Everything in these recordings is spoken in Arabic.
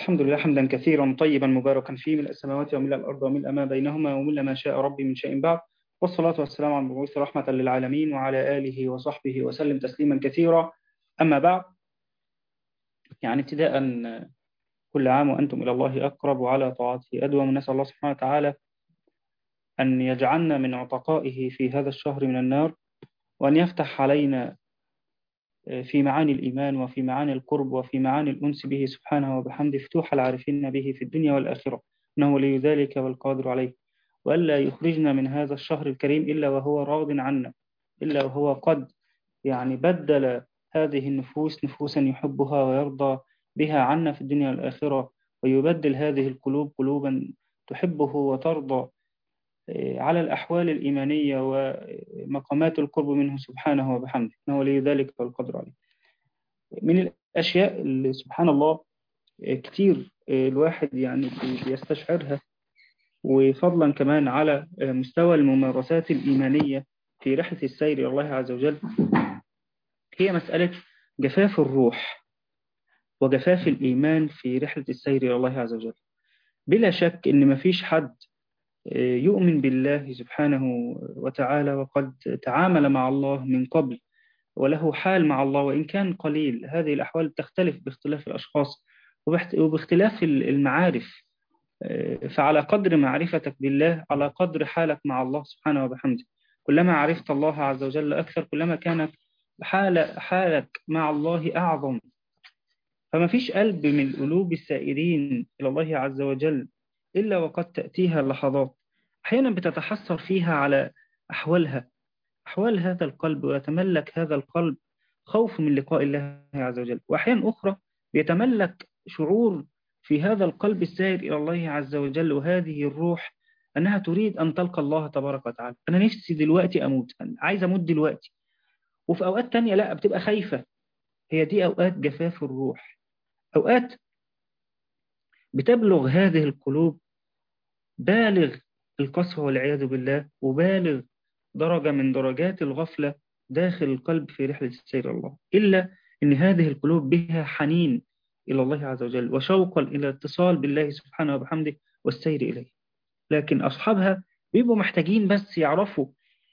الحمد لله حمدا كثيرا طيبا مباركا فيه، ملء السماوات وملء الأرض وملء ما بينهما وملء ما شاء ربي من شيء بعد. والصلاة والسلام على المبعوث رحمة للعالمين وعلى آله وصحبه وسلم تسليما كثيرا. أما بعد، يعني ابتداء، كل عام وأنتم إلى الله أقرب وعلى طاعته أدوم. نسأل الله سبحانه وتعالى أن يجعلنا من عتقائه في هذا الشهر من النار، وأن يفتح علينا في معاني الإيمان وفي معاني القرب وفي معاني الأنس به سبحانه وبحمده، فتوح العارفين به في الدنيا والآخرة، إنه ولي ذلك والقادر عليه. وألا يخرجنا من هذا الشهر الكريم إلا وهو راض عنا، إلا وهو قد بدل هذه النفوس نفوسا يحبها ويرضى بها عنا في الدنيا والآخرة، ويبدل هذه القلوب قلوبا تحبه وترضى على الأحوال الإيمانية ومقامات القرب منه سبحانه وبحمده، إنه ولي ذلك والقدر عليه. من الأشياء اللي سبحان الله كتير الواحد بيستشعرها، وفضلا كمان على مستوى الممارسات الإيمانية في رحلة السير إلى الله عز وجل، هي مسألة جفاف الروح وجفاف الإيمان في رحلة السير إلى الله عز وجل. بلا شك إن مفيش حد يؤمن بالله سبحانه وتعالى وقد تعامل مع الله من قبل وله حال مع الله، وإن كان قليل. هذه الأحوال تختلف باختلاف الأشخاص وباختلاف المعارف. فعلى قدر معرفتك بالله على قدر حالك مع الله سبحانه وبحمده. كلما عرفت الله عز وجل أكثر، كلما كانت حالك مع الله أعظم. فما فيش قلب من قلوب السائرين إلى الله عز وجل إلا وقد تأتيها لحظات أحيانا بتتحسر فيها على أحوال هذا القلب، ويتملك هذا القلب خوف من لقاء الله عز وجل. وأحيانا أخرى يتملك شعور في هذا القلب السائر إلى الله عز وجل وهذه الروح أنها تريد أن تلقى الله تبارك وتعالى. أنا نفسي دلوقتي أموت، أنا عايز أموت دلوقتي. وفي أوقات تانية لا، بتبقى خايفة. هي دي أوقات جفاف الروح. أوقات بتبلغ هذه القلوب بالغ القسوة والعياذ بالله، وبالغ درجة من درجات الغفلة داخل القلب في رحلة السير إلى الله، إلا أن هذه القلوب بها حنين إلى الله عز وجل وشوقا إلى الاتصال بالله سبحانه وبحمده والسير إليه. لكن أصحابها بيبقوا محتاجين بس يعرفوا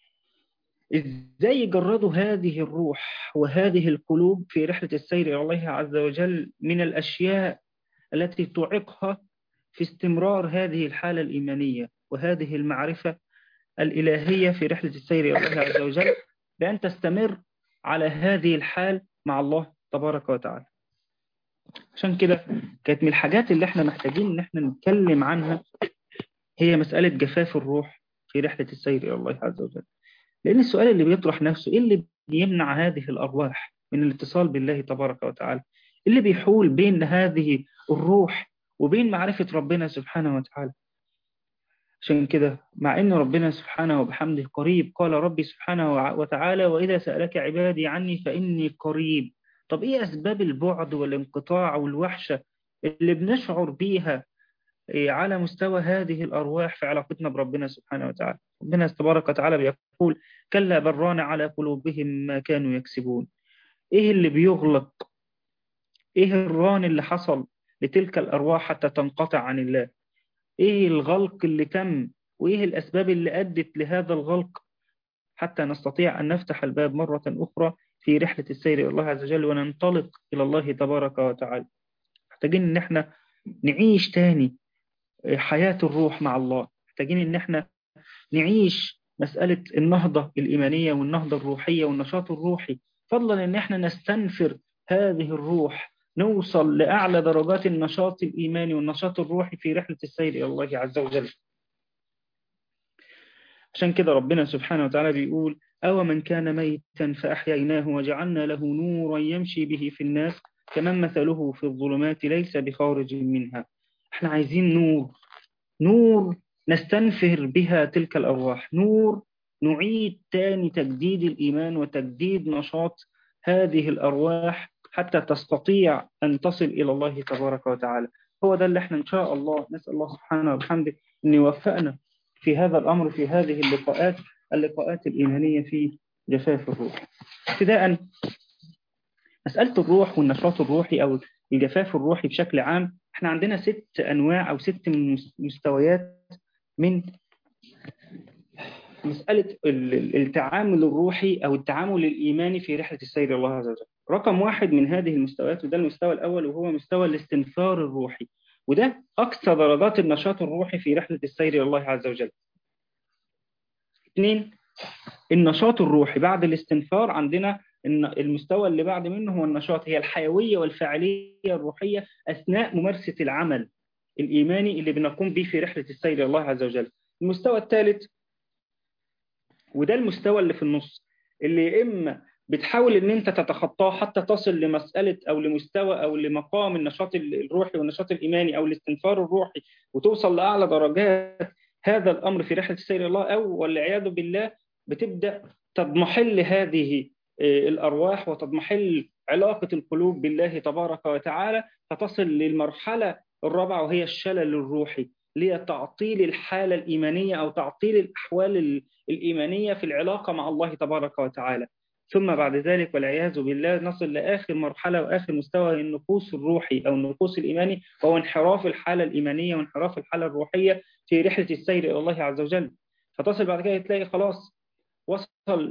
إزاي يجردوا هذه الروح وهذه القلوب في رحلة السير إلى الله عز وجل من الأشياء التي تعيقها في استمرار هذه الحالة الإيمانية وهذه المعرفة الإلهية في رحلة السير إلى الله عز وجل، بأن تستمر على هذه الحال مع الله تبارك وتعالى. عشان كده كانت من الحاجات اللي احنا محتاجين ان احنا نتكلم عنها هي مسألة جفاف الروح في رحلة السير إلى الله عز وجل. لأن السؤال اللي بيطرح نفسه، إيه اللي بيمنع هذه الأرواح من الاتصال بالله تبارك وتعالى؟ إيه اللي بيحول بين هذه الروح وبين معرفة ربنا سبحانه وتعالى؟ عشان كده مع أن ربنا سبحانه وبحمده قريب، قال ربي سبحانه وتعالى: وإذا سألك عبادي عني فإني قريب. طب إيه أسباب البعد والانقطاع والوحشة اللي بنشعر بيها على مستوى هذه الأرواح في علاقتنا بربنا سبحانه وتعالى؟ ربنا تبارك وتعالى بيقول: كلا بل ران على قلوبهم ما كانوا يكسبون. إيه اللي بيغلق؟ إيه الران اللي حصل لتلك الأرواح حتى تنقطع عن الله؟ إيه الغلق اللي تم؟ وإيه الأسباب اللي أدت لهذا الغلق حتى نستطيع أن نفتح الباب مرة أخرى في رحلة السير إلى الله عز وجل وننطلق إلى الله تبارك وتعالى؟ محتاجين إن احنا نعيش تاني حياة الروح مع الله. محتاجين إن احنا نعيش مسألة النهضة الإيمانية والنهضة الروحية والنشاط الروحي، فضلا إن احنا نستنفر هذه الروح، نوصل لأعلى درجات النشاط الإيماني والنشاط الروحي في رحلة السير إلى الله عز وجل. عشان كده ربنا سبحانه وتعالى بيقول: أو من كان ميتا فأحييناه وجعلنا له نورا يمشي به في الناس كمن مثله في الظلمات ليس بخارج منها. احنا عايزين نور نستنفر بها تلك الأرواح، نور نعيد تاني تجديد الإيمان وتجديد نشاط هذه الأرواح حتى تستطيع أن تصل إلى الله تبارك وتعالى. هو ده اللي احنا إن شاء الله نسأل الله سبحانه وبحمده أن يوفقنا في هذا الأمر، في هذه اللقاءات الإيمانية في جفاف الروح. ابتداء مسألة الروح والنشاط الروحي أو الجفاف الروحي بشكل عام احنا عندنا 6 أنواع أو 6 مستويات من مسألة التعامل الروحي أو التعامل الإيماني في رحلة السير إلى الله عز وجل. رقم واحد من هذه المستويات، وده المستوى الأول، وهو مستوى الاستنفار الروحي، وده أقصى درجات النشاط الروحي في رحلة السير إلى الله عز وجل. 2، النشاط الروحي بعد الاستنفار. عندنا المستوى اللي بعد منه هو النشاط، هي الحيوية والفاعلية الروحية أثناء ممارسة العمل الإيماني اللي بنقوم به في رحلة السير إلى الله عز وجل. المستوى الثالث، وده المستوى اللي في النص، اللي إما بتحاول ان انت تتخطاه حتى تصل لمسألة او لمستوى او لمقام النشاط الروحي والنشاط الايماني او الاستنفار الروحي، وتوصل لاعلى درجات هذا الامر في رحلة السير الى الله، او والعياذ بالله بتبدأ تضمحل هذه الارواح وتضمحل علاقة القلوب بالله تبارك وتعالى، فتصل للمرحلة الرابعة وهي الشلل الروحي، لتعطيل الحالة الإيمانية أو تعطيل الأحوال الإيمانية في العلاقة مع الله تبارك وتعالى. ثم بعد ذلك والعياذ بالله نصل لآخر مرحلة وآخر مستوى النقوص الروحي أو النقوص الإيماني، وهو انحراف الحالة الإيمانية وانحراف الحالة الروحية في رحلة السير إلى الله عز وجل. فتصل بعد كده تلاقي خلاص وصل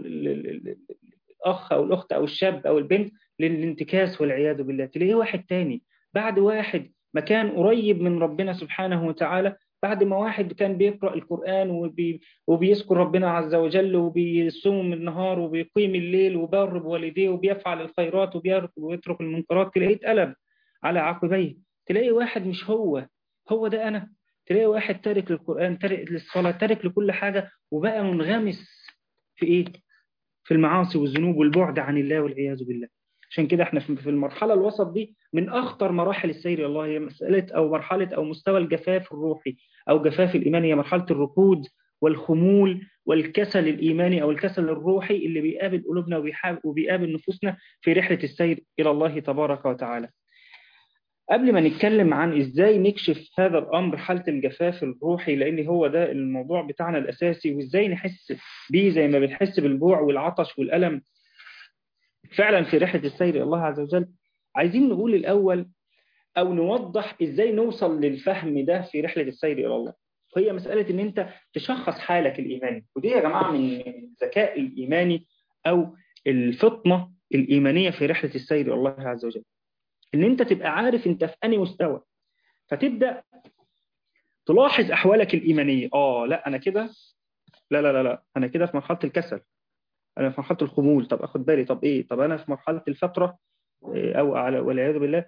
الأخ أو الأخت أو الشاب أو البنت للانتكاس والعياذ بالله. تلاقيه واحد تاني بعد واحد ما كان قريب من ربنا سبحانه وتعالى، بعد ما واحد كان بيقرأ القرآن وبيذكر ربنا عز وجل وبيصوم النهار وبيقيم الليل وبار بوالديه وبيفعل الخيرات ويترك المنكرات، تلاقيه اتقلب على عقبيه. تلاقي واحد مش هو ده أنا. تلاقي واحد تارك للقرآن، تارك للصلاة، تارك لكل حاجة، وبقى منغمس في إيه؟ في المعاصي والذنوب والبعد عن الله والعياذ بالله. عشان كده احنا في المرحلة الوسط دي من أخطر مراحل السير إلى الله، هي مسألة أو مرحلة أو مستوى الجفاف الروحي أو جفاف الإيمان، هي مرحلة الركود والخمول والكسل الإيماني أو الكسل الروحي اللي بيقابل قلوبنا وبيقابل نفوسنا في رحلة السير إلى الله تبارك وتعالى. قبل ما نتكلم عن إزاي نكشف هذا الأمر، حالة الجفاف الروحي، لأن هو ده الموضوع بتاعنا الأساسي، وإزاي نحس بيه زي ما بنحس بالجوع والعطش والألم فعلا في رحلة السير إلى الله عز وجل، عايزين نقول الأول أو نوضح إزاي نوصل للفهم ده في رحلة السير إلى الله. وهي مسألة إن أنت تشخص حالك الإيماني، ودي يا جماعة من الذكاء الإيماني أو الفطنة الإيمانية في رحلة السير إلى الله عز وجل، إن أنت تبقى عارف أنت في أي مستوى، فتبدأ تلاحظ أحوالك الإيمانية. لا أنا كده، لا أنا كده في مرحلة الكسل، أنا في مرحلة الخمول، طب أخد بالي، طب إيه، طب أنا في مرحلة الفترة أو والعياذ بالله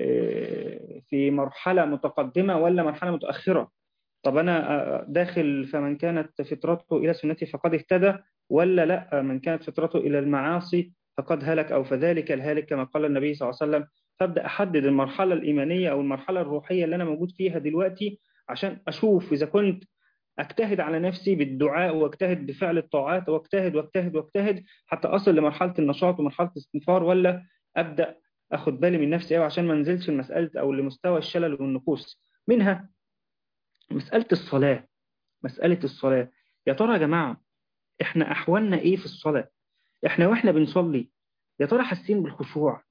في مرحلة متقدمة ولا مرحلة متأخرة، طب أنا داخل فمن كانت فطرته إلى سنتي فقد اهتدى، ولا لا من كانت فطرته إلى المعاصي فقد هلك، أو فذلك الهالك كما قال النبي صلى الله عليه وسلم. فأبدأ أحدد المرحلة الإيمانية أو المرحلة الروحية اللي أنا موجود فيها دلوقتي، عشان أشوف إذا كنت أجتهد على نفسي بالدعاء واجتهد بفعل الطاعات واجتهد واجتهد واجتهد حتى أصل لمرحلة النشاط ومرحلة الاستنفار، ولا أبدأ أخد بالي من نفسي أو عشان ما انزلش المسألة أو لمستوى الشلل والنقوص. منها مسألة الصلاة. مسألة الصلاة، يا ترى يا جماعة إحنا أحوالنا إيه في الصلاة؟ إحنا وإحنا بنصلي يا ترى حاسين بالخشوع،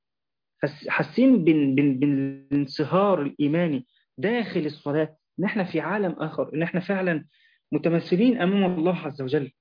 حاسين بالانصهار الإيماني داخل الصلاة، إن إحنا في عالم آخر، إن إحنا فعلا متمثلين أمام الله عز وجل،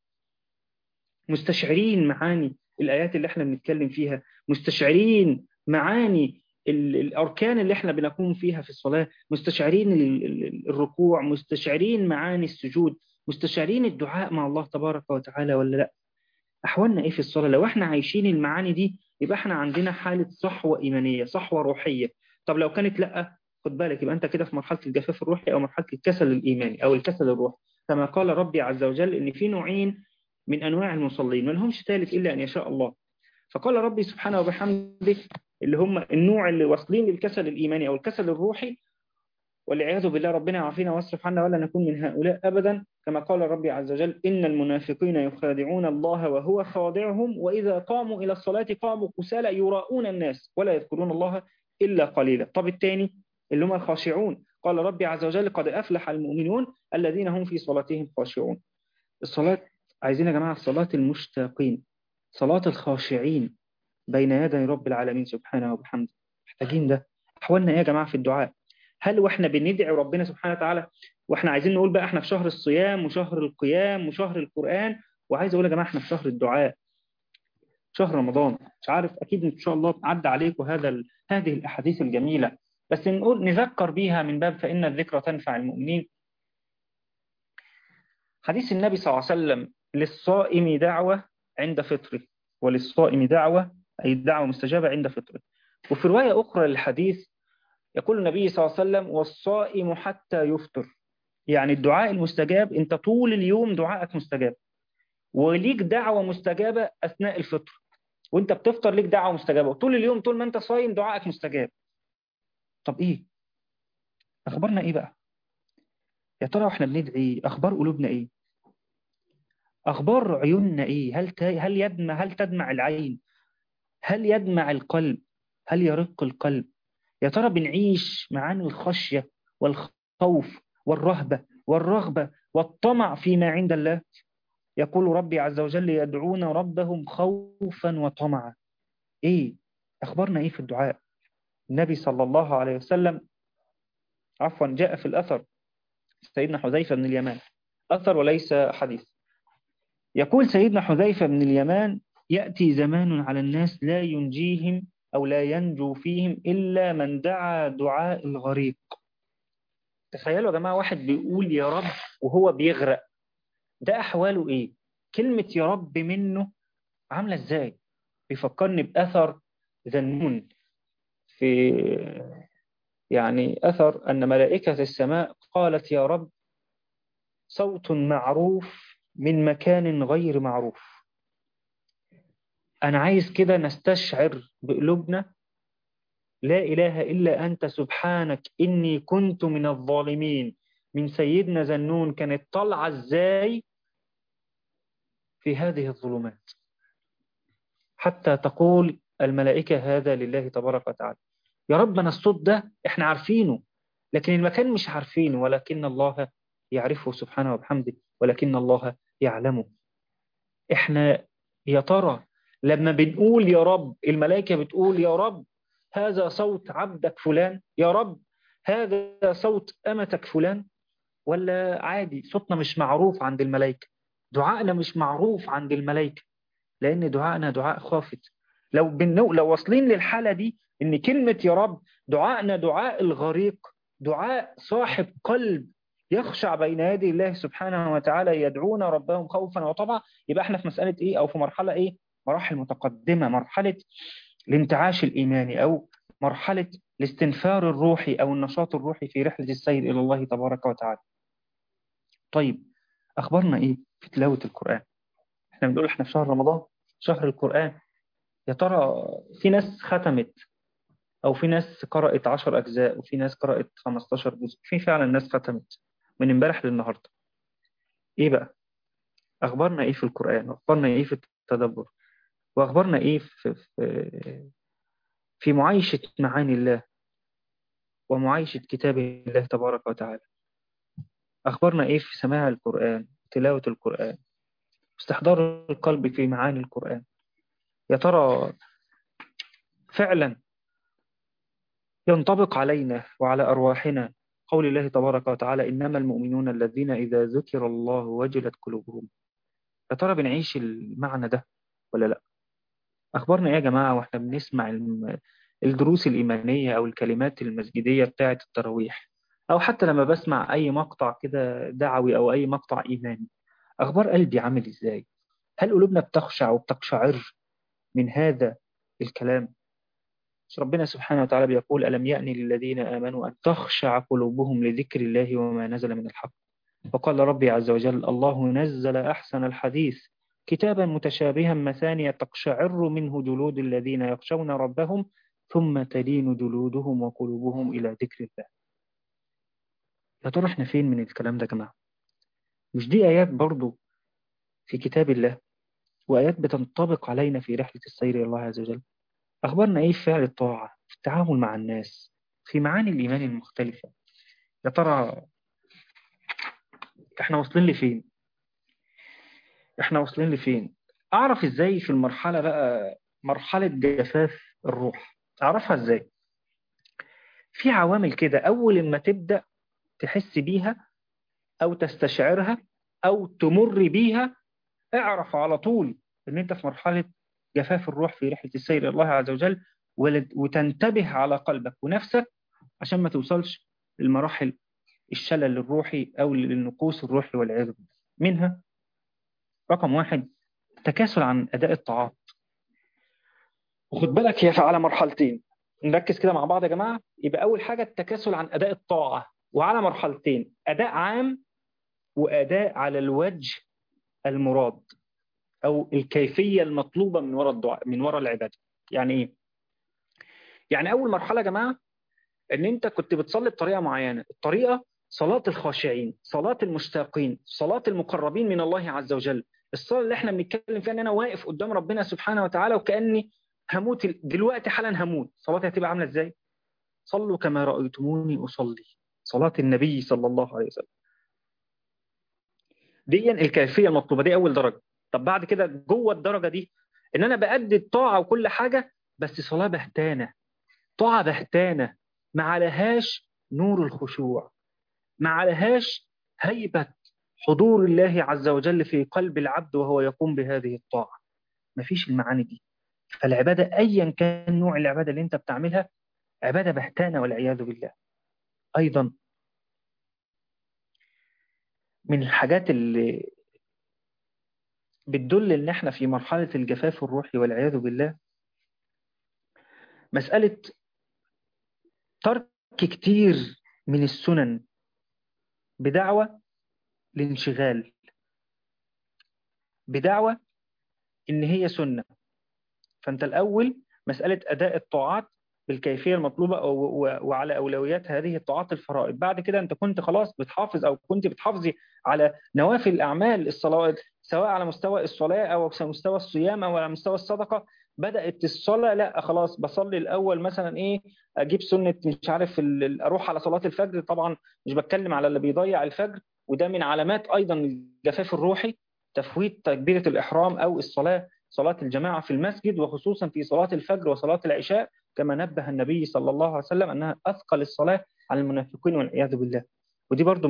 مستشعرين معاني الآيات اللي إحنا بنتكلم فيها، مستشعرين معاني الأركان اللي إحنا بنقوم فيها في الصلاة، مستشعرين الركوع، مستشعرين معاني السجود، مستشعرين الدعاء مع الله تبارك وتعالى، ولا لا؟ أحوالنا إيه في الصلاة؟ لو إحنا عايشين المعاني دي يبقى إحنا عندنا حالة صحوة إيمانية، صحوة روحية. طب لو كانت لأ، خد بالك، يبقى أنت كده في مرحلة الجفاف الروحي أو مرحلة الكسل الإيماني أو الكسل الروحي. كما قال ربي عز وجل إن في نوعين من أنواع المصلين ما لهمش ثالث إلا أن يشاء الله. فقال ربي سبحانه وبحمده اللي هم النوع اللي واصلين للكسل الإيماني أو الكسل الروحي، والعياذ بالله ربنا يعافينا واصرف عنا ولا نكون من هؤلاء أبدا. كما قال ربي عز وجل إن المنافقين يخادعون الله وهو خادعهم وإذا قاموا إلى الصلاة قاموا كسالى يراؤون الناس ولا يذكرون الله إلا قليلا. طب الثاني اللي هم الخاشعون، قال ربي عز وجل قد أفلح المؤمنون الذين هم في صلاتهم خاشعون. الصلاة عايزين يا جماعة صلاة المشتاقين، صلاة الخاشعين بين يدي رب العالمين سبحانه وبحمده. محتاجين ده، أحوالنا إيه يا جماعة في الدعاء؟ هل وإحنا بندعي ربنا سبحانه وتعالى وإحنا عايزين نقول بقى إحنا في شهر الصيام وشهر القيام وشهر القرآن، وعايز أقول يا جماعة إحنا في شهر الدعاء، شهر رمضان. مش عارف، أكيد إن شاء الله عدى عليكم هذه الأحاديث الجميلة، بس نقول نذكر بيها من باب فإن الذكرى تنفع المؤمنين. حديث النبي صلى الله عليه وسلم: للصائم دعوة عند فطره، وللصائم دعوة، أي دعوة مستجابة عند فطره. وفي رواية أخرى للحديث يقول النبي صلى الله عليه وسلم: والصائم حتى يفطر. يعني الدعاء المستجاب أنت طول اليوم دعائك مستجاب، وليك دعوة مستجابة أثناء الفطر، وأنت بتفطر ليك دعوة مستجابة، وطول اليوم طول ما أنت صايم دعائك مستجاب. طب إيه أخبارنا إيه بقى؟ يا ترى وإحنا بندعي أخبار قلوبنا إيه؟ أخبار عيوننا إيه؟ هل تدمع العين؟ هل يدمع القلب؟ هل يرق القلب؟ يا ترى بنعيش معاني الخشية والخوف والرهبة والرغبة والطمع فيما عند الله؟ يقول ربي عز وجل: يدعون ربهم خوفا وطمعا. إيه أخبارنا إيه في الدعاء؟ النبي صلى الله عليه وسلم، عفوا، جاء في الأثر سيدنا حذيفة بن اليمان، أثر وليس حديث، يقول سيدنا حذيفة بن اليمان: يأتي زمان على الناس لا ينجيهم أو لا ينجو فيهم إلا من دعا دعاء الغريق. تخيلوا يا جماعة واحد بيقول يا رب وهو بيغرق، ده أحواله إيه؟ كلمة يا رب منه عاملة إزاي؟ بيفكرني بأثر ذنون، في يعني أثر أن ملائكة السماء قالت يا رب صوت معروف من مكان غير معروف. أنا عايز كده نستشعر بقلوبنا لا إله إلا أنت سبحانك إني كنت من الظالمين، من سيدنا ذنون، كانت طالعة إزاي في هذه الظلمات حتى تقول الملائكة هذا لله تبارك وتعالى. يا رب أنا الصوت ده إحنا عارفينه، لكن المكان مش عارفينه، ولكن الله يعرفه سبحانه وبحمده، ولكن الله يعلمه. إحنا يا ترى لما بنقول يا رب الملائكة بتقول يا رب هذا صوت عبدك فلان، يا رب هذا صوت أمتك فلان، ولا عادي صوتنا مش معروف عند الملائكة، دعائنا مش معروف عند الملائكة، لأن دعائنا دعاء خافت. لو واصلين للحالة دي إن كلمة يا رب دعائنا دعاء الغريق، دعاء صاحب قلب يخشع بين يدي الله سبحانه وتعالى، يدعون ربهم خوفا وطمعا، يبقى احنا في مسألة ايه او في مرحلة ايه؟ مراحل متقدمة، مرحلة الانتعاش الإيماني أو مرحلة الاستنفار الروحي أو النشاط الروحي في رحلة السير إلى الله تبارك وتعالى. طيب أخبارنا إيه في تلاوة القرآن؟ احنا بنقول احنا في شهر رمضان، شهر القرآن. يا ترى في ناس ختمت، أو في ناس قرأت 10 أجزاء، وفي ناس قرأت 15 جزء، في فعلا ناس ختمت من امبارح للنهاردة. إيه بقى أخبارنا إيه في القرآن؟ أخبارنا إيه في التدبر؟ وأخبارنا إيه في معايشة معاني الله ومعايشة كتاب الله تبارك وتعالى؟ أخبارنا إيه في سماع القرآن، تلاوة القرآن، استحضار القلب في معاني القرآن؟ يا ترى فعلا ينطبق علينا وعلى أرواحنا قول الله تبارك وتعالى: إنما المؤمنون الذين إذا ذكر الله وجلت قلوبهم؟ يا ترى بنعيش المعنى ده ولا لا؟ أخبارنا إيه يا جماعة وإحنا بنسمع الدروس الإيمانية أو الكلمات المسجدية بتاعة التراويح، أو حتى لما بسمع أي مقطع كده دعوي أو أي مقطع إيماني؟ أخبار قلبي عامل إزاي؟ هل قلوبنا بتخشع وبتقشعر من هذا الكلام؟ ربنا سبحانه وتعالى بيقول: ألم يأن للذين آمنوا أن تخشع قلوبهم لذكر الله وما نزل من الحق. وقال ربي عز وجل: الله نزل أحسن الحديث كتابا متشابها مثانية تقشعر منه جلود الذين يخشون ربهم ثم تلين جلودهم وقلوبهم إلى ذكر الله. يا ترى احنا فين من الكلام ده يا جماعة؟ مش دي آيات برضو في كتاب الله، وآيات بتنطبق علينا في رحلة السير إلى الله عز وجل؟ أخبارنا إيه في فعل الطاعة، في التعامل مع الناس، في معاني الإيمان المختلفة؟ يا ترى إحنا واصلين لفين؟ إحنا واصلين لفين؟ أعرف إزاي في المرحلة بقى، مرحلة جفاف الروح، أعرفها إزاي؟ في عوامل كده أول ما تبدأ تحس بيها أو تستشعرها أو تمر بيها، اعرف على طول إن أنت في مرحلة جفاف الروح في رحلة السير إلى الله عز وجل، وتنتبه على قلبك ونفسك عشان ما توصلش للمراحل الشلل الروحي أو للنقوص الروحي والعياذ بالله. منها رقم واحد تكاسل عن أداء الطاعات. وخد بالك هي على مرحلتين، نركز كده مع بعض يا جماعة. يبقى أول حاجة التكاسل عن أداء الطاعة، وعلى مرحلتين: أداء عام وأداء على الوجه المراد أو الكيفية المطلوبة من وراء الدعاء، من وراء العبادة. يعني إيه؟ يعني أول مرحلة يا جماعة إن أنت كنت بتصلي بطريقة معينة، الطريقة صلاة الخاشعين، صلاة المشتاقين، صلاة المقربين من الله عز وجل، الصلاة اللي احنا بنتكلم فيها ان انا واقف قدام ربنا سبحانه وتعالى وكأني هموت دلوقتي حالا هموت. صلاتي هتبقى عاملة ازاي؟ صلوا كما رأيتموني أصلي، صلاة النبي صلى الله عليه وسلم. دي الكيفية المطلوبة، دي أول درجة. طب بعد كده جوه الدرجة دي ان انا بأدي الطاعة وكل حاجة، بس صلاة بهتانة، طاعة بهتانة، ما عليهاش نور الخشوع، ما عليهاش هيبة حضور الله عز وجل في قلب العبد وهو يقوم بهذه الطاعة. ما فيش المعاني دي. فالعبادة أيا كان نوع العبادة اللي أنت بتعملها، عبادة بهتانة والعياذ بالله. أيضا من الحاجات اللي بتدل إن إحنا في مرحلة الجفاف الروحي والعياذ بالله، مسألة ترك كتير من السنن بدعوة الانشغال، بدعوة إن هي سنة. فأنت الأول مسألة أداء الطاعات بالكيفية المطلوبة وعلى أولويات هذه الطاعات الفرائض. بعد كده أنت كنت خلاص بتحافظ أو كنت بتحافظي على نوافل الأعمال الصلوات، سواء على مستوى الصلاة أو على مستوى الصيام أو على مستوى الصدقة. بدأت الصلاة لا خلاص بصلي الأول مثلا إيه، أجيب سنة مش عارف أروح على صلاة الفجر. طبعا مش بتكلم على اللي بيضيع الفجر، وده من علامات أيضا الجفاف الروحي، تفويت تكبيرة الإحرام أو الصلاة، صلاة الجماعة في المسجد، وخصوصا في صلاة الفجر وصلاة العشاء، كما نبه النبي صلى الله عليه وسلم أنها أثقل الصلاة على المنافقين والعياذ بالله. ودي برضو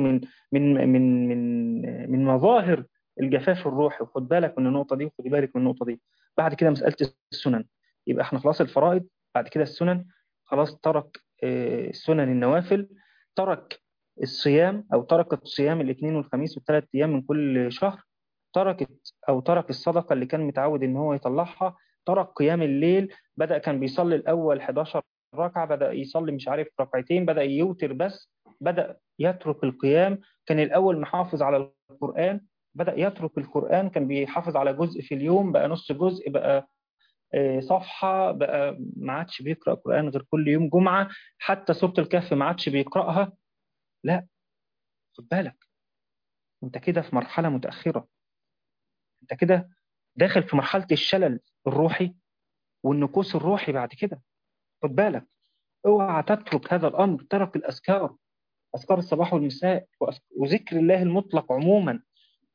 من مظاهر الجفاف الروحي. وخد بالك من النقطة دي وخد بالك من النقطة دي. بعد كده مسألة السنن، يبقى احنا خلاص الفرائض، بعد كده السنن. خلاص ترك سنن النوافل، ترك الصيام أو تركت الصيام الاثنين والخميس والثلاث أيام من كل شهر، ترك الصدقة اللي كان متعود إن هو يطلعها، ترك قيام الليل. بدأ كان بيصلي الأول 11 ركعة، بدأ يصلي مش عارف ركعتين، بدأ يوتر بس، بدأ يترك القيام. كان الأول محافظ على القرآن، بدأ يترك القرآن. كان بيحافظ على جزء في اليوم، بقى نص جزء، بقى صفحة، بقى ما عادش بيقرأ قرآن غير كل يوم جمعة. حتى سورة الكهف ما عادش بيقرأها. لا، خد بالك، انت كده في مرحلة متأخرة، انت كده داخل في مرحلة الشلل الروحي والنقوص الروحي بعد كده. خد بالك، اوعى تترك هذا الأمر. ترك الأذكار، أذكار الصباح والمساء وذكر الله المطلق عموما.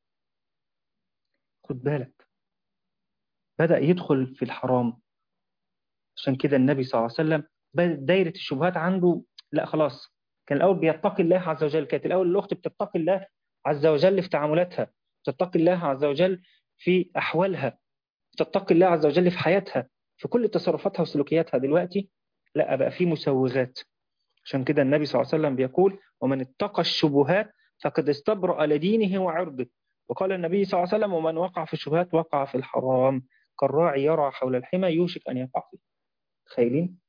خد بالك، بدأ يدخل في الحرام. عشان كده النبي صلى الله عليه وسلم بدأت دايرة الشبهات عنده لا خلاص. كان الأول بيتقي الله عز وجل، كانت الأول الأخت بتتقي الله عز وجل في تعاملاتها، بتتقي الله عز وجل في أحوالها، بتتقي الله عز وجل في حياتها، في كل تصرفاتها وسلوكياتها. دلوقتي لا، بقى في مسوغات. عشان كده النبي صلى الله عليه وسلم بيقول: ومن اتقى الشبهات فقد استبرأ لدينه وعرضه. وقال النبي صلى الله عليه وسلم: ومن وقع في الشبهات وقع في الحرام، كالراعي يرعى حول الحمى يوشك أن يقع فيه. تخيلين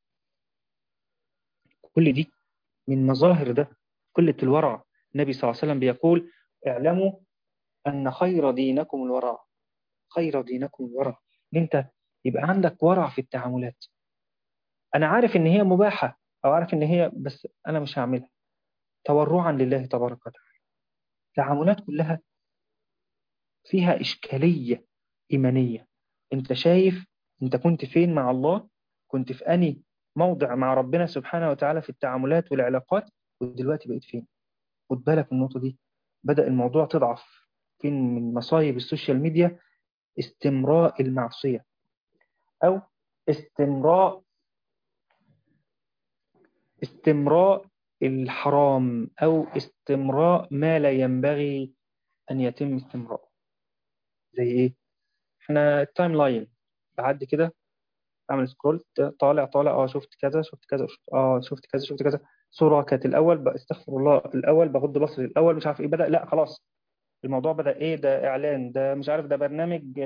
كل دي من مظاهر ده قلة الورع. النبي صلى الله عليه وسلم بيقول: اعلموا أن خير دينكم الورع، خير دينكم الورع. إن أنت يبقى عندك ورع في التعاملات. أنا عارف إن هي مباحة أو عارف إن هي، بس أنا مش هعملها تورعا لله تبارك وتعالى. التعاملات كلها فيها إشكالية إيمانية. أنت شايف أنت كنت فين مع الله، كنت في أني موضع مع ربنا سبحانه وتعالى في التعاملات والعلاقات، ودلوقتي بقيت فين. خد بالك من النقطة دي. بدأ الموضوع تضعف. فين من مصايب السوشيال ميديا استمراء المعصية أو استمراء استمراء الحرام أو استمراء ما لا ينبغي أن يتم استمراء. زي إيه؟ إحنا التايم لاين بعد كده أعمل سكرول، طالع طالع، شفت كذا شفت كذا شفت كذا شفت كذا. صورة كانت الأول استغفر الله، الأول بغض بصري، الأول مش عارف إيه، بدأ لا خلاص الموضوع بدأ إيه، ده إعلان، ده مش عارف، ده برنامج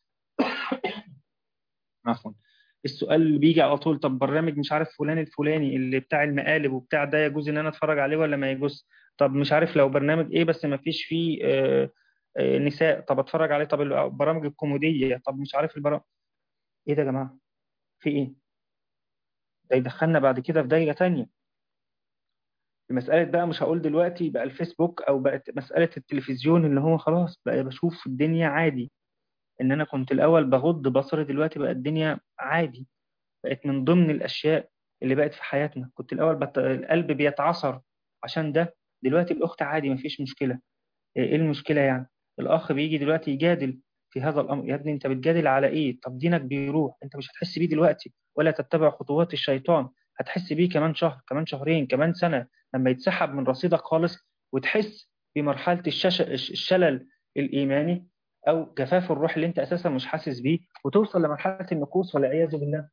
عفوا. السؤال اللي بيجي على طول، طب برنامج مش عارف فلان الفلاني اللي بتاع المقالب وبتاع ده يجوز ان انا اتفرج عليه ولا ما يجوز؟ طب مش عارف لو برنامج ايه بس ما فيش فيه نساء، طب اتفرج عليه؟ طب البرامج الكوميدية، طب مش عارف البرامج. ايه ده يا جماعة؟ في ايه؟ ده يدخلنا بعد كده في دايرة تانية. مسألة بقى، مش هقول دلوقتي بقى الفيسبوك او بقت مسألة التلفزيون اللي هو خلاص بقى بشوف الدنيا عادي. ان انا كنت الاول بغض بصري، دلوقتي بقى الدنيا عادي، بقت من ضمن الأشياء اللي بقت في حياتنا. كنت الأول القلب بيتعصر عشان ده، دلوقتي الأخت عادي مفيش مشكلة. إيه المشكلة يعني؟ الأخ بيجي دلوقتي يجادل في هذا الأمر، يا ابني أنت بتجادل على إيه؟ طب دينك بيروح، أنت مش هتحس بيه دلوقتي، ولا تتبع خطوات الشيطان، هتحس بيه كمان شهر، كمان شهرين، كمان سنة، لما يتسحب من رصيدك خالص، وتحس بمرحلة الشلل الإيماني أو جفاف الروح اللي أنت أساسا مش حاسس بيه، وتوصل لمرحلة النكوص والعياذ بالله.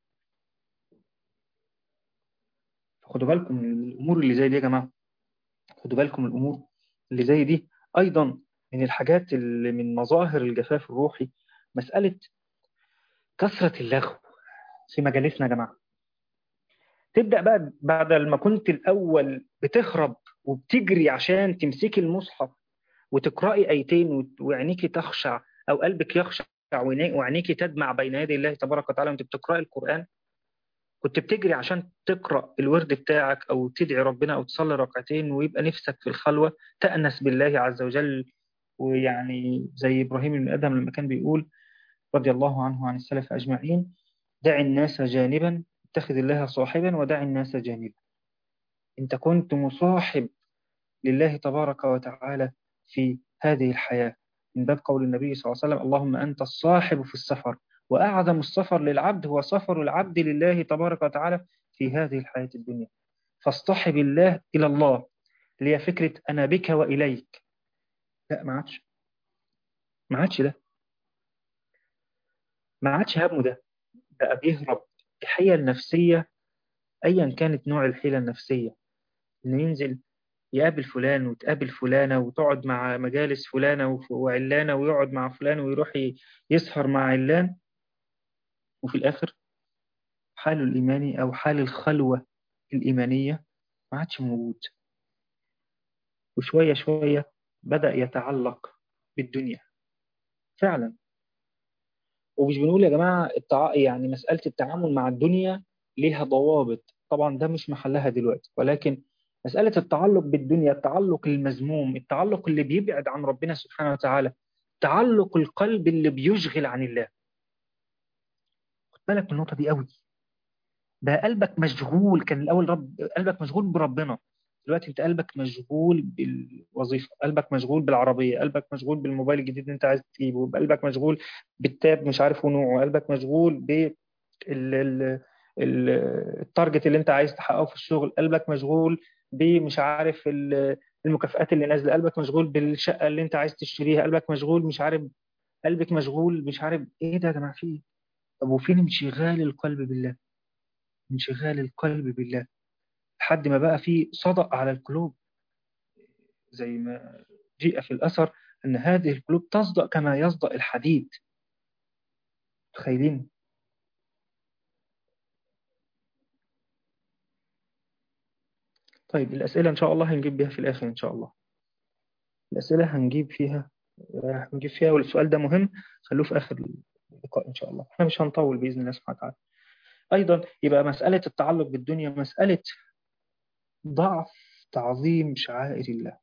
خدوا بالكم من الأمور اللي زي دي يا جماعة، خدوا بالكم من الأمور اللي زي دي. أيضا من الحاجات اللي من مظاهر الجفاف الروحي مسألة كثرة اللغو في مجالسنا يا جماعة. تبدأ بقى بعد ما كنت الأول بتخرب وبتجري عشان تمسكي المصحف وتقرأي آيتين وعينيكي تخشع أو قلبك يخشع وعينيكي تدمع بين يدي الله تبارك وتعالى وأنت بتقرأي القرآن، كنت بتجري عشان تقرأ الورد بتاعك أو تدعي ربنا أو تصلي ركعتين ويبقى نفسك في الخلوة تأنس بالله عز وجل. ويعني زي إبراهيم بن آدم لما كان بيقول رضي الله عنه عن السلف أجمعين: دع الناس جانبا اتخذ الله صاحبا ودع الناس جانبا. أنت كنت مصاحب لله تبارك وتعالى في هذه الحياة، من باب قول النبي صلى الله عليه وسلم: اللهم أنت الصاحب في السفر، وأعظم السفر للعبد هو سفر العبد لله تبارك وتعالى في هذه الحياة الدنيا. فاصطحب الله إلى الله، اللي هي فكرة أنا بك وإليك. لا ما عادش ده، ما عادش همه ده، بقى بيهرب بحيل نفسية أيا كانت نوع الحيلة النفسية، إنه ينزل يقابل فلان وتقابل فلانة وتقعد مع مجالس فلانة وعلانة، ويقعد مع فلان ويروح يسهر مع علان، وفي الآخر حاله الإيماني أو حال الخلوة الإيمانية ما عادش موجود. وشوية شوية بدأ يتعلق بالدنيا فعلا. ومش بنقول يا جماعة يعني مسألة التعامل مع الدنيا ليها ضوابط، طبعا ده مش محلها دلوقتي، ولكن مسألة التعلق بالدنيا، التعلق المذموم، التعلق اللي بيبعد عن ربنا سبحانه وتعالى، تعلق القلب اللي بيشغل عن الله. خد بالك من النقطة دي قوي. ده قلبك مشغول، كان الأول قلبك مشغول بربنا، دلوقتي انت قلبك مشغول بالوظيفة، قلبك مشغول بالعربية، قلبك مشغول بالموبايل الجديد اللي انت عايز تجيبه، قلبك مشغول بالتاب مش عارف ونوعه، قلبك مشغول ال- التارجت اللي انت عايز تحققه في الشغل، قلبك مشغول بمش عارف المكافآت اللي نازله، قلبك مشغول بالشقه اللي انت عايز تشتريها، قلبك مشغول مش عارف، قلبك مشغول مش عارف ايه ده يا جماعه، فيه. طب وفين انشغال القلب بالله؟ انشغال القلب بالله لحد ما بقى فيه صدأ على القلوب، زي ما جاء في الأثر أن هذه القلوب تصدأ كما يصدأ الحديد. تخيلين؟ طيب الأسئلة إن شاء الله هنجيب بيها في الآخر إن شاء الله، الأسئلة هنجيب فيها والسؤال ده مهم، خلوه في آخر اللقاء إن شاء الله، احنا مش هنطول بإذن الله سبحانه وتعالى. أيضا يبقى مسألة التعلق بالدنيا مسألة ضعف تعظيم شعائر الله،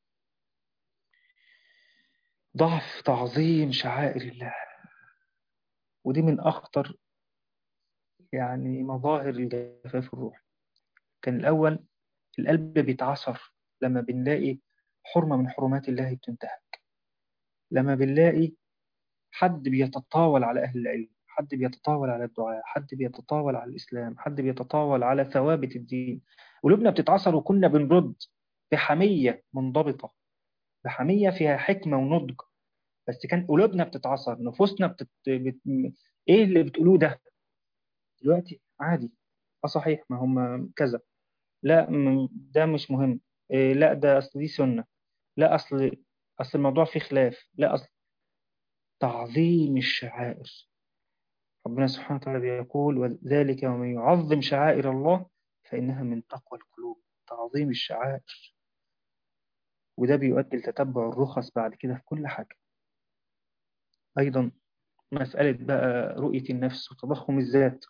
ضعف تعظيم شعائر الله. ودي من أخطر يعني مظاهر الجفاف الروحي. كان الأول القلب بيتعصر لما بنلاقي حرمة من حرمات الله بتنتهك، لما بنلاقي حد بيتطاول على أهل العلم، حد بيتطاول على الدعاء، حد بيتطاول على الإسلام، حد بيتطاول على ثوابت الدين. قلوبنا بتتعصر وكنا بنرد بحمية منضبطة، بحمية فيها حكمة ونضج. بس كان قلوبنا بتتعصر، نفوسنا ايه اللي بتقولوه ده؟ دلوقتي عادي. اه صحيح، ما هم كذا. لا ده مش مهم. إيه لا ده اصل دي سنة. لا اصل الموضوع فيه خلاف. لا اصل تعظيم الشعائر. ربنا سبحانه وتعالى بيقول: وذلك ومن يعظم شعائر الله فإنها من تقوى القلوب. تعظيم الشعائر. وده بيؤدي لتتبع الرخص بعد كده في كل حاجة. أيضا مسألة بقى رؤية النفس وتضخم الذات،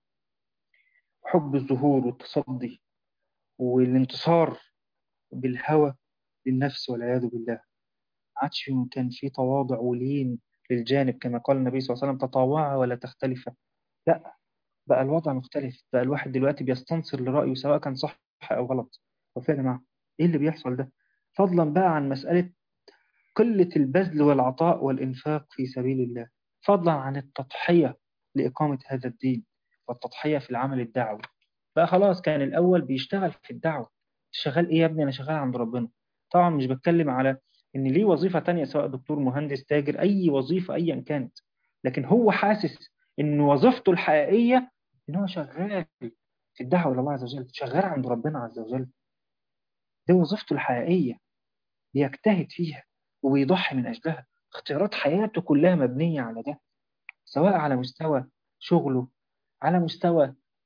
حب الظهور والتصدي والانتصار بالهوى للنفس والعياذ بالله. ما عادش كان في تواضع ولين للجانب، كما قال النبي صلى الله عليه وسلم: تطاوعا ولا تختلفا. لا، بقى الوضع مختلف. بقى الواحد دلوقتي بيستنصر لرأيه سواء كان صح أو غلط. وفعلا يا جماعة، إيه اللي بيحصل ده؟ فضلا بقى عن مسألة قلة البذل والعطاء والإنفاق في سبيل الله، فضلا عن التضحية لإقامة هذا الدين والتضحية في العمل الدعوي. بقى خلاص، كان الأول بيشتغل في الدعوة. شغال إيه يا ابني؟ أنا شغال عند ربنا. طبعا مش بتكلم على إن ليه وظيفة تانية، سواء دكتور، مهندس، تاجر، أي وظيفة أيا كانت، لكن هو حاسس إن وظيفته الحقيقية إن هو شغال في الدعوة إلى الله عز وجل، شغال عند ربنا عز وجل. دي وظيفته الحقيقية، بيجتهد فيها وبيضحي من أجلها. اختيارات حياته كلها مبنية على ده، سواء على مستوى شغله، على مستوى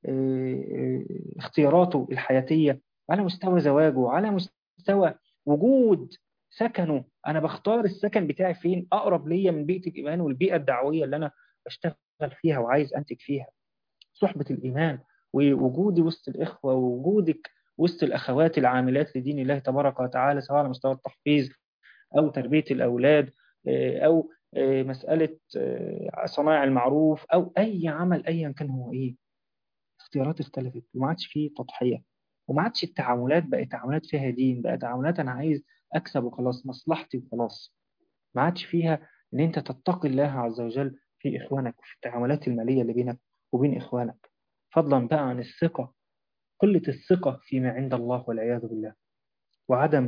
اختياراته الحياتية، على مستوى زواجه، على مستوى وجود سكنه. أنا بختار السكن بتاعي فين، أقرب ليا من بيئة الإيمان والبيئة الدعوية اللي أنا بشتغل فيها وعايز أنتج فيها. صحبة الإيمان ووجودي وسط الإخوة ووجودك وسط الأخوات العاملات لدين الله تبارك وتعالى، سواء على مستوى التحفيظ أو تربية الأولاد، أو مسألة صناعة المعروف، أو أي عمل أيا كان هو إيه. اختيارات اختلفت وما عادش فيه تضحية، وما عادش التعاملات بقت تعاملات فيها دين، بقى تعاملات أنا عايز أكسب وخلاص، مصلحتي وخلاص. ما عادش فيها إن أنت تتقي الله عز وجل في إخوانك وفي التعاملات المالية اللي بينك وبين إخوانك. فضلا بقى عن الثقة، قلة الثقة فيما عند الله والعياذ بالله، وعدم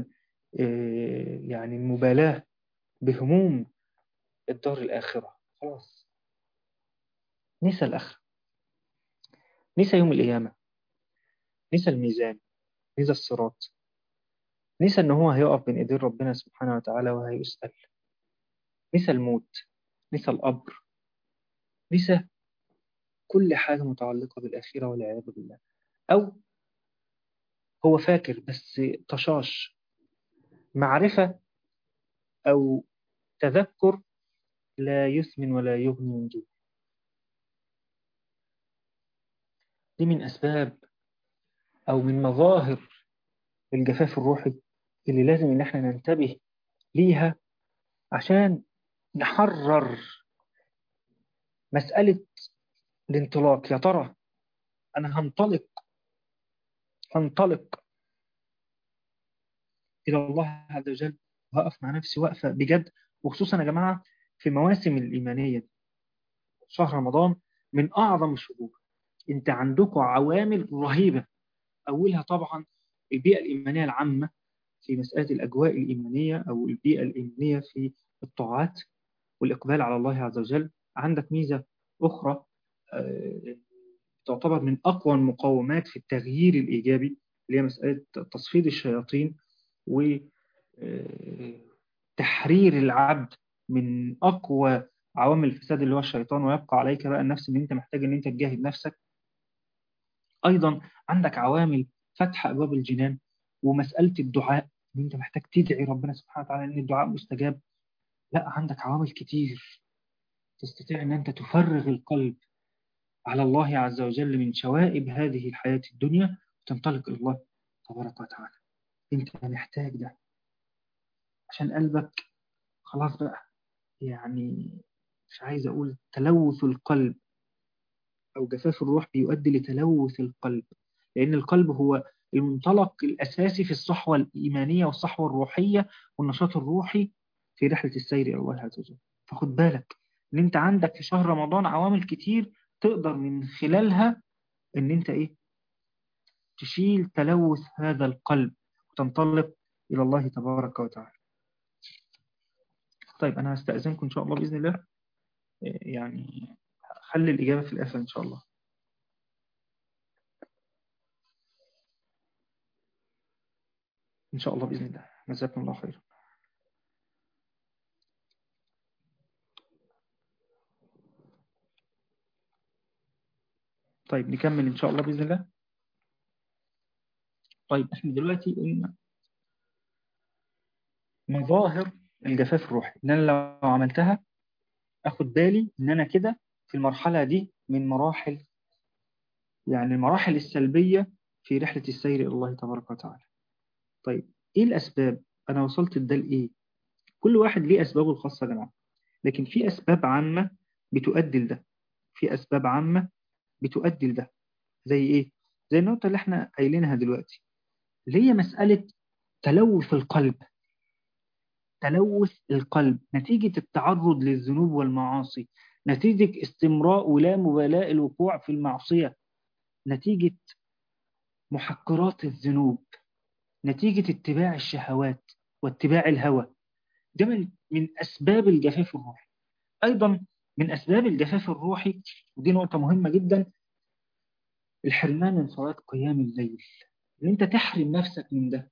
يعني المبالاة بهموم الدار الآخرة. خلاص، نسى الآخرة، نسى يوم القيامة، نسى الميزان، نسى الصراط، نسى إن هو هيقف بين إيدين ربنا سبحانه وتعالى وهيسأل، نسى الموت، نسى القبر، نسى كل حاجة متعلقة بالآخرة والعياذ بالله. أو هو فاكر بس طشاش، معرفة أو تذكر لا يثمن ولا يغني من جوع. دي من أسباب أو من مظاهر الجفاف الروحي اللي لازم إن احنا ننتبه ليها عشان نحرر مسألة الانطلاق. يا ترى أنا هنطلق إلى الله عز وجل، وهقف مع نفسي وقفة بجد. وخصوصا يا جماعة في المواسم الإيمانية دي، شهر رمضان من أعظم الشهور. أنت عندكم عوامل رهيبة، أولها طبعا البيئة الإيمانية العامة في مسألة الأجواء الإيمانية أو البيئة الإيمانية في الطاعات والإقبال على الله عز وجل. عندك ميزة أخرى آه، تعتبر من أقوى المقومات في التغيير الإيجابي، اللي هي مسألة تصفيد الشياطين وتحرير العبد من أقوى عوامل الفساد اللي هو الشيطان. ويبقى عليك بقى النفس إن أنت محتاج إن أنت تجاهد نفسك. أيضا عندك عوامل فتح أبواب الجنان، ومسألة الدعاء إن أنت محتاج تدعي ربنا سبحانه وتعالى إن الدعاء مستجاب. لا، عندك عوامل كتير تستطيع أن أنت تفرغ القلب على الله عز وجل من شوائب هذه الحياة الدنيا، وتنطلق إلى الله تبارك وتعالى. أنت محتاج ده عشان قلبك خلاص بقى، يعني مش عايز أقول تلوث القلب أو جفاف الروح بيؤدي لتلوث القلب، لأن القلب هو المنطلق الأساسي في الصحوة الإيمانية والصحوة الروحية والنشاط الروحي في رحلة السير إلى الله عز وجل. فخد بالك ان انت عندك في شهر رمضان عوامل كتير تقدر من خلالها ان انت تشيل تلوث هذا القلب وتنطلق الى الله تبارك وتعالى. طيب انا هستأذنكم ان شاء الله بإذن الله، يعني خلي الإجابة في الآخر ان شاء الله. ان شاء الله بإذن الله. جزاكم الله خير. طيب نكمل ان شاء الله بإذن الله. طيب احنا دلوقتي قلنا مظاهر الجفاف الروحي، ان انا لو عملتها اخد بالي ان انا كده في المرحلة دي من مراحل، يعني المراحل السلبية في رحلة السير إلى الله تبارك وتعالى. طيب ايه الاسباب؟ انا وصلت لده لايه؟ كل واحد ليه اسبابه الخاصة يا جماعة، لكن في اسباب عامة بتؤدي لده. في اسباب عامة بتؤدي لده. زي ايه؟ زي النقطة اللي احنا قايلينها دلوقتي، اللي هي مسألة تلوث القلب. تلوث القلب نتيجة التعرض للذنوب والمعاصي، نتيجة استمراء ولا مبالاة الوقوع في المعصية، نتيجة محقرات الذنوب، نتيجة اتباع الشهوات واتباع الهوى. ده من أسباب الجفاف الروحي. أيضا من أسباب الجفاف الروحي، ودي نقطة مهمة جدا، الحرمان من صلاة قيام الليل. إن أنت تحرم نفسك من ده،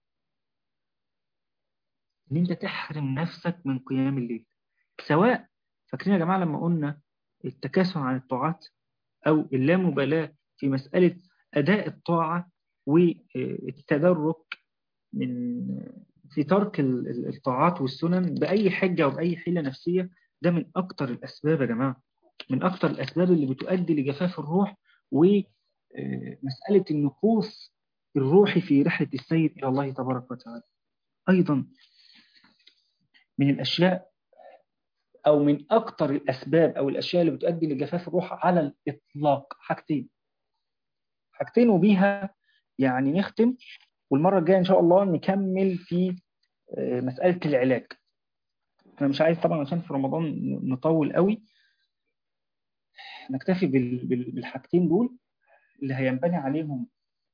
إن أنت تحرم نفسك من قيام الليل. سواء فاكرين يا جماعة لما قلنا التكاسل عن الطاعات أو اللامبالاة في مسألة أداء الطاعة والتدرج من في ترك الطاعات والسنن بأي حجة أو بأي حيلة نفسية. ده من أكتر الأسباب يا جماعة، من أكتر الأسباب اللي بتؤدي لجفاف الروح ومسألة النقوص الروحي في رحلة السير إلى الله تبارك وتعالى. أيضا من الأشياء أو من أكتر الأسباب أو الأشياء اللي بتؤدي لجفاف الروح على الإطلاق حاجتين وبيها يعني نختم، والمرة الجاية إن شاء الله نكمل في مسألة العلاج. أنا مش عايز طبعا عشان في رمضان نطول قوي، نكتفي بالحاجتين دول اللي هينبني عليهم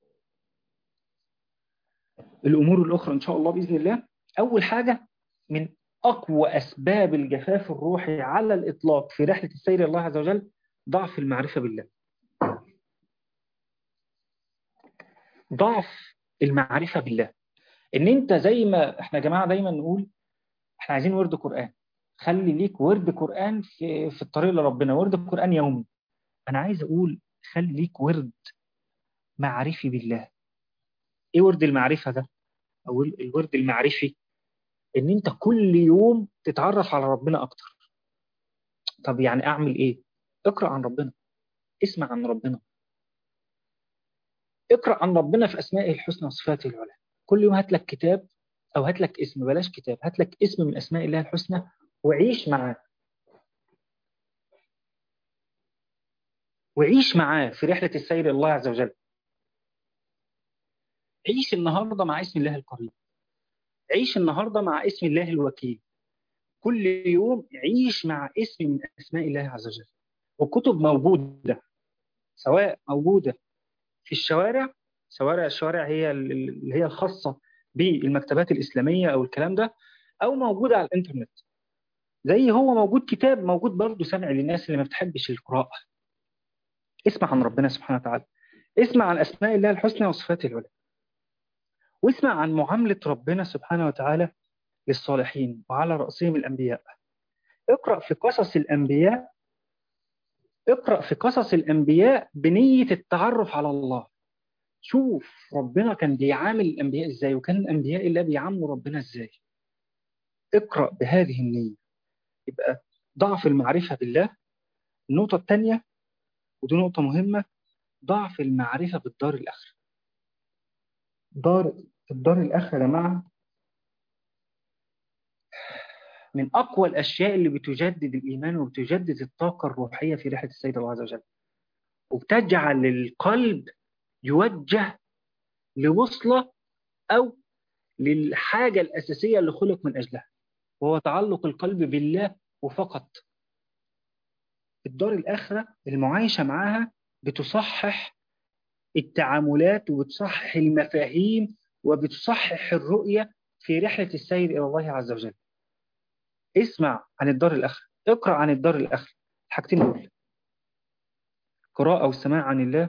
الأمور الأخرى إن شاء الله بإذن الله. أول حاجة من أقوى أسباب الجفاف الروحي على الإطلاق في رحلة السير إلى الله عز وجل ضعف المعرفة بالله. ضعف المعرفة بالله. إن أنت زي ما إحنا يا جماعة دايما نقول إحنا عايزين ورد قرآن. خلي ليك ورد قرآن في الطريق لربنا، ورد قرآن يومي. أنا عايز أقول خلي ليك ورد معرفي بالله. إيه ورد المعرفة ده؟ أو الورد المعرفي إن أنت كل يوم تتعرف على ربنا أكتر. طب يعني أعمل إيه؟ اقرأ عن ربنا، اسمع عن ربنا، اقرأ عن ربنا في أسمائه الحسنى وصفاته العلى. كل يوم هات لك كتاب أو هات لك اسم، بلاش كتاب، هات لك اسم من أسماء الله الحسنى وعيش معاه. وعيش معاه في رحلة السير إلى الله عز وجل. عيش النهاردة مع اسم الله القريب، عيش النهاردة مع اسم الله الوكيل. كل يوم عيش مع اسم من أسماء الله عز وجل. والكتب موجودة، سواء موجودة في الشوارع، الشوارع هي اللي هي الخاصة بالمكتبات الإسلامية أو الكلام ده، أو موجودة على الإنترنت. زي هو موجود كتاب، موجود برضه سمع للناس اللي ما بتحبش القراءة. اسمع عن ربنا سبحانه وتعالى، اسمع عن أسماء الله الحسنى وصفاته العلى، واسمع عن معاملة ربنا سبحانه وتعالى للصالحين وعلى رأسهم الأنبياء. اقرأ في قصص الأنبياء، اقرأ في قصص الأنبياء بنية التعرف على الله. شوف ربنا كان بيعامل الأنبياء إزاي، وكان الأنبياء اللي بيعاملوا ربنا إزاي. اقرأ بهذه النية. يبقى ضعف المعرفة بالله. النقطة الثانية ودي نقطة مهمة، ضعف المعرفة بالدار الآخرة. الدار الآخرة يا جماعة من أقوى الأشياء اللي بتجدد الإيمان وبتجدد الطاقة الروحية في رحلة السيد الله عز وجل، وبتجعل القلب يوجه لوصلة أو للحاجة الأساسية اللي خلق من أجلها، وهو تعلق القلب بالله وفقط. الدار الآخرة المعايشة معاها بتصحح التعاملات وبتصحح المفاهيم وبتصحح الرؤية في رحلة السير إلى الله عز وجل. اسمع عن الدار الآخرة، اقرأ عن الدار الآخرة، الحاجتين دول، قراءة والسماع عن الله،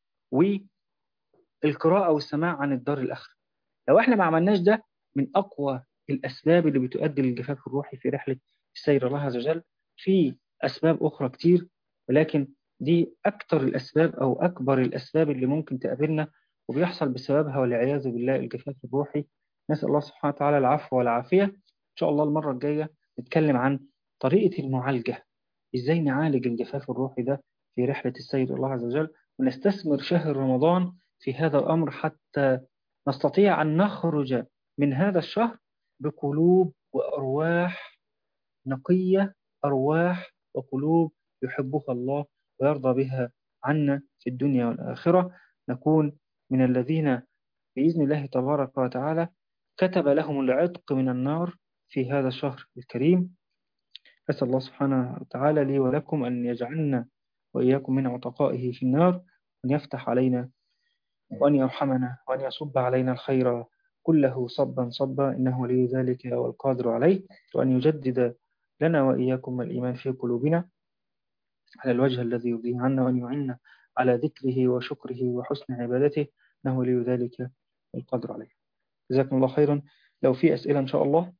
والقراءة والسماع عن الدار الآخرة. لو احنا ما عملناش ده، من أقوى الأسباب اللي بتؤدي للجفاف الروحي في رحلة السير إلى الله عز وجل. في أسباب أخرى كتير، ولكن دي أكتر الأسباب أو أكبر الأسباب اللي ممكن تقابلنا وبيحصل بسببها والعياذ بالله الجفاف الروحي. نسأل الله سبحانه وتعالى العفو والعافية. إن شاء الله المرة الجاية نتكلم عن طريقة المعالجة، إزاي نعالج الجفاف الروحي ده في رحلة السير إلى الله عز وجل، ونستثمر شهر رمضان في هذا الأمر حتى نستطيع أن نخرج من هذا الشهر بقلوب وأرواح نقية، أرواح وقلوب يحبها الله ويرضى بها عنا في الدنيا والآخرة. نكون من الذين بإذن الله تبارك وتعالى كتب لهم العتق من النار في هذا الشهر الكريم. أسأل الله سبحانه وتعالى لي ولكم أن يجعلنا وإياكم من عتقائه في النار، وأن يفتح علينا وأن يرحمنا وأن يصب علينا الخير كله صبا صبا، إنه ولي ذلك والقادر عليه، وأن يجدد لنا وإياكم الإيمان في قلوبنا على الوجه الذي يرضيه عنا، وأن يعنا على ذكره وشكره وحسن عبادته، إنه ولي ذلك والقادر عليه. جزاكم الله خيرا. لو في أسئلة إن شاء الله